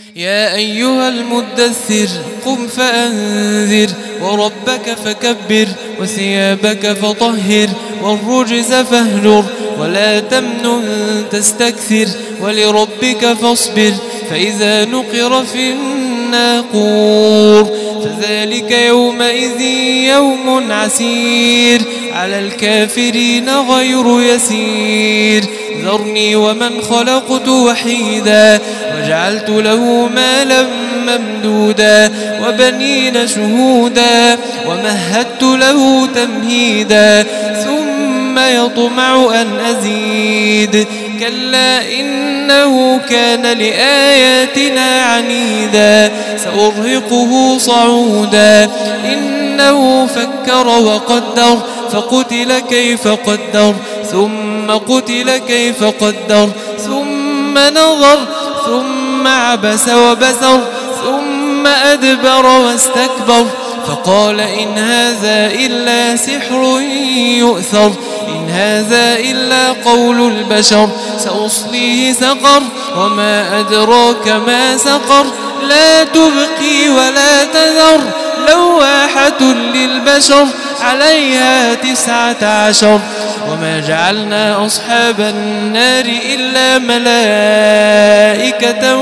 يا أيها المدثر قم فأنذر وربك فكبر وثيابك فطهر والرجز فاهجر ولا تمنن تستكثر ولربك فاصبر فإذا نقر في الناقور فذلك يومئذ يوم عسير على الكافرين غير يسير ذرني ومن خلقت وحيدا وجعلت له مالا ممدودا وبنين شهودا ومهدت له تمهيدا ثم يطمع أن أزيد كلا إنه كان لآياتنا عنيدا سأرهقه صعودا إنه فكر وقدر فقتل كيف قدر ثم قتل كيف قدر ثم نظر ثم عبس وبسر ثم أدبر واستكبر فقال إن هذا إلا سحر يؤثر إن هذا إلا قول البشر سأصليه سقر وما أدراك ما سقر لا تبقي ولا تذر لواحة للبشر عليها 19 وما جعلنا أصحاب النار إلا ملائكة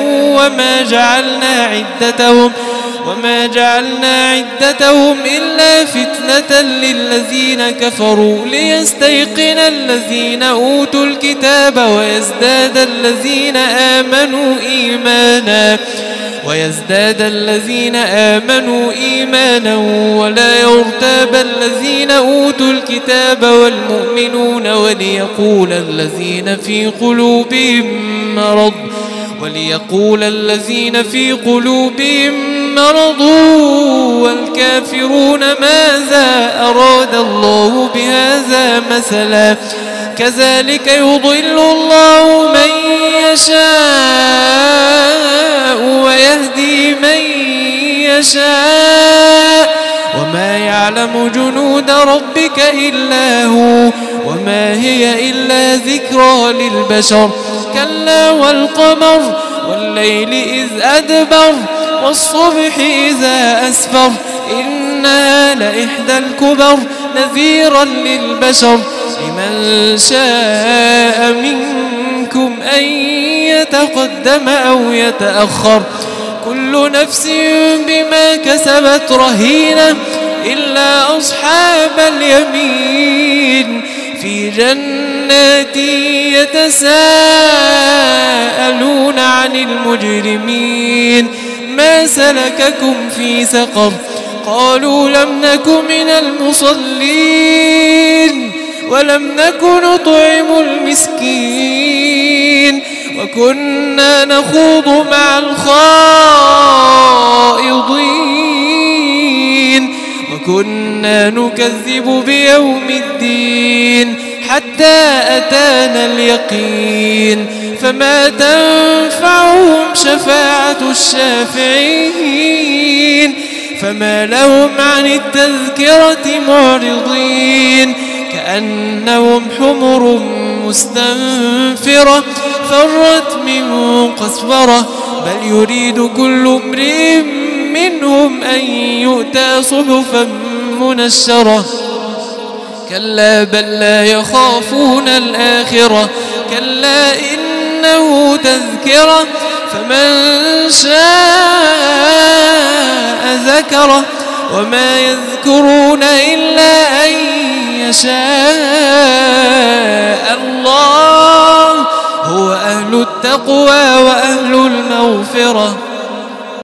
وما جعلنا عدتهم إلا فتنة للذين كفروا ليستيقن الذين أوتوا الكتاب ويزداد الذين آمنوا إيمانا ولا يرتاب الذين أوتوا الكتاب والمؤمنون وليقول الذين في قلوبهم مرض والكافرون ماذا أراد الله بهذا مثلا كذلك يضل الله من يشاء ويهدي من يشاء وما يعلم جنود ربك إلا هو وما هي إلا ذكرى للبشر كلا والقمر والليل إذ أدبر والصبح إذا أسفر إنها لإحدى الكبر نذيرا للبشر لمن شاء منكم أن يتقدم أو يتأخر كل نفس بما كسبت رهينة إلا أصحاب اليمين في جنات يتساءلون عن المجرمين ما سلككم في سقر قالوا لم نك من المصلين ولم نك نطعم المسكين وكنا نخوض مع الخائضين وكنا نكذب بيوم الدين حتى أتانا اليقين فما تنفعهم شفاعة الشافعين فما لهم عن التذكرة معرضين كأنهم حمر مستنفرة فرت من قسورة بل يريد كل امرئ منهم أن يؤتى صحفا منشرة كلا بل لا يخافون الآخرة كلا إنه تذكرة فمن شاء ذكره وما يذكرون إلا أن يشاء الله هو أهل التقوى وأهل المغفرة